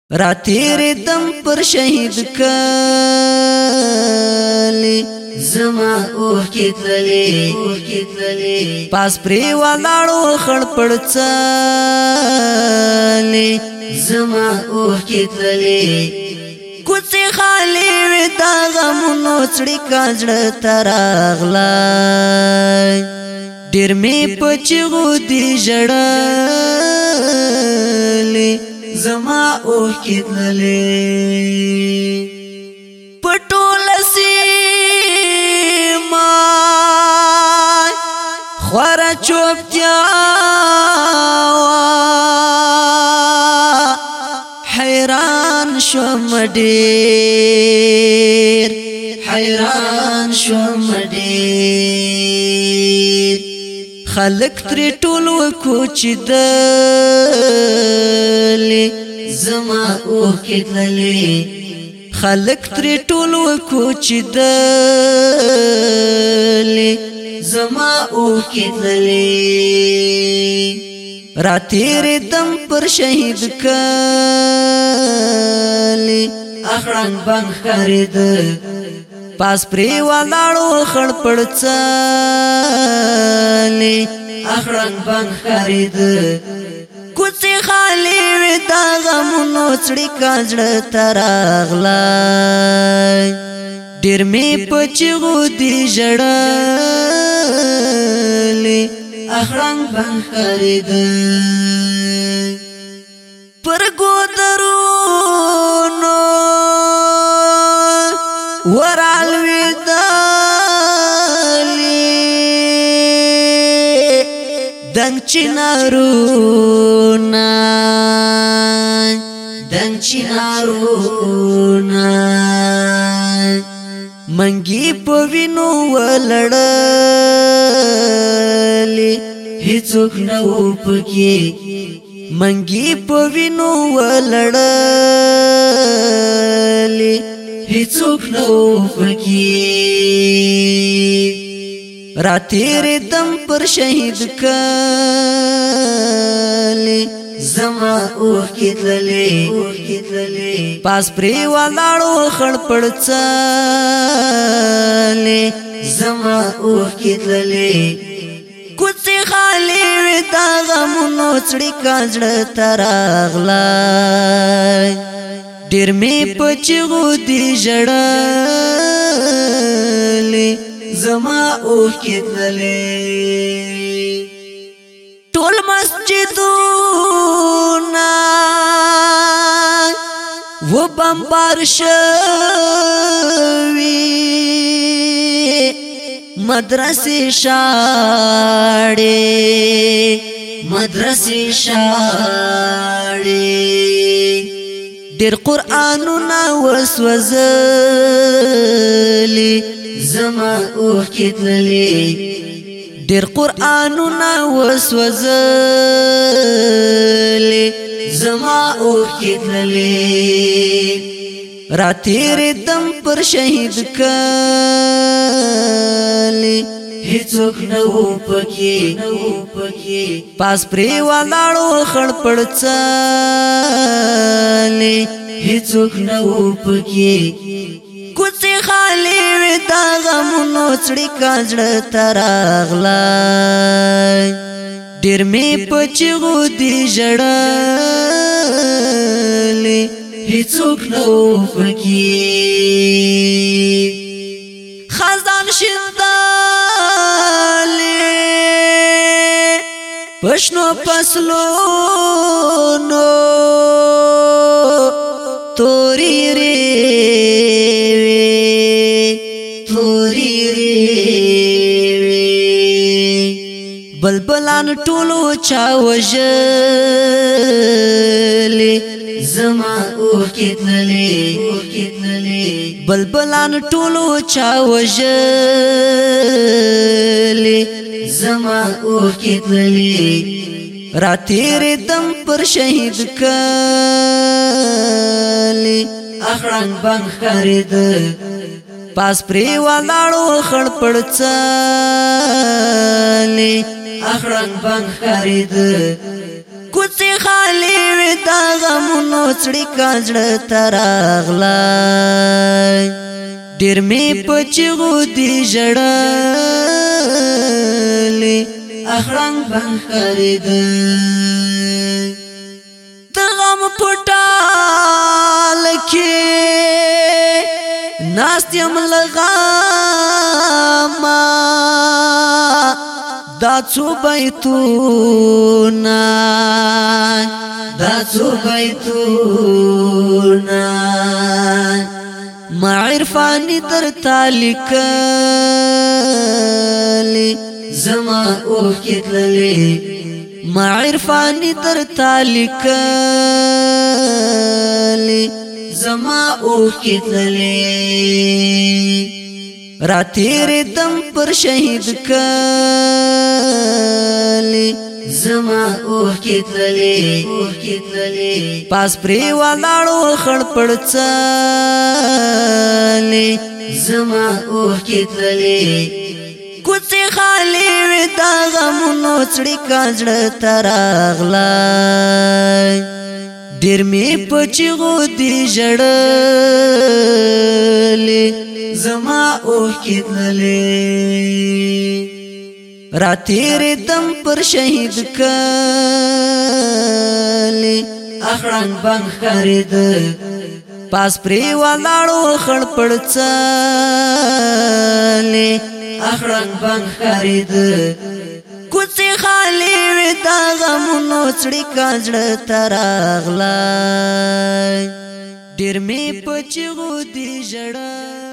را تیرې دم پر شهید کلی زما اوه کې تللې پاس پرې ولاړو خړ پړڅلې زما اوه کې تللې کوڅې خالي وې دا غمونو څړې کاجړه تراغلای ډېر مې په چغو دي ژړلې زما اوه کې تللې پټول سیما خورا چوپتیا حیران شوم ډېر حیران شوم ډېر خلق ترې ټول وکوچېدلې زما اوه کې تللې خلق ترې ټول وکوچېدلې زما اوه کې تللې را تیرې دم پر شهید کلی اخړنګ بنګ ښکارېده پاس پرې ولاړو خړ پړڅلې اخړنګ بنګ ښکارېده کوڅې خالي وې دا غمونو څړې کاجړه تراغلای ډېر مې په چغو دي ژړلې اخړنګ بنګ ښکارېده پر ګودرونو ورالوېدلې دنګ چنارونه منګي په وینو ولړلې هیڅوک نه و پکې منګي په وینو ولړلې هیڅوک نه و پکې را تیرې دم پر شهید کلی زما اوه کې تللې پاس پرې ولاړو خړ پړڅلې زما اوه کې تللې کوڅې خالي وې دا غمونو څړې کاجړه تراغلای ډېر مې په چغو دي ژړلې زما اوه کې تللې ټول مسجدونه و بمبار شوي مدرسې شاړې ډېر قرآنونه وسوځلي زما اوه کې تللې ډېر قرآنونه وسوځلي زما اوه کې تللې را تیرې دم پر شهید کلی هیڅوک نه و پکې پاس پرې ولاړو خړ پړڅلې هیڅوک نه و پکې کوڅې خالي وې دا غمونو څړې کاجړه تراغلای ډېر مې په چغو دي ژړلې هیڅوک نه و پکې خزان شیندلې پښنو فصلونو تورې بلبلان ټولو چا وژلې زما اوه کې تللې بلبلان ټولو چا وژلې زما اوه کې تللې را تیرې دم پر شهید کلی اخړنګ بنګ ښکارېده پاس پرې ولاړو خړ پړڅلې اخړنګ بنګ ښکارېده کوڅه خالی وي دا غمونو څړي کاجړه تراغلای ډېر می پچغو دی جړلې اخرنګ بنګ خرید د غم پټال کې ناست یم لغاما دا څو بیتونا ما عرفانی در تالکلی زما اوخ کتللی ما عرفانی در تالکلی زما اوخ کتللی را تیرے دم پر شہید کلی زما اوخ کتللی پاس پری والاړو خړ پړڅلی زما اوخ کتللی کوڅه خالی وي دا غمونو څړي کاجړه تراغلای ډېر می پچغو دی جړلې زما اوخ کتللی را تیرې دم پر شهید کلی اخرنګ بنګ خرید پاس پری والاړو خړ پړڅلی اخرنګ بنګ خرید کوڅه خالی وي دا غمونو څړي کاجړه تراغلای ډېر می پچغو دی جړه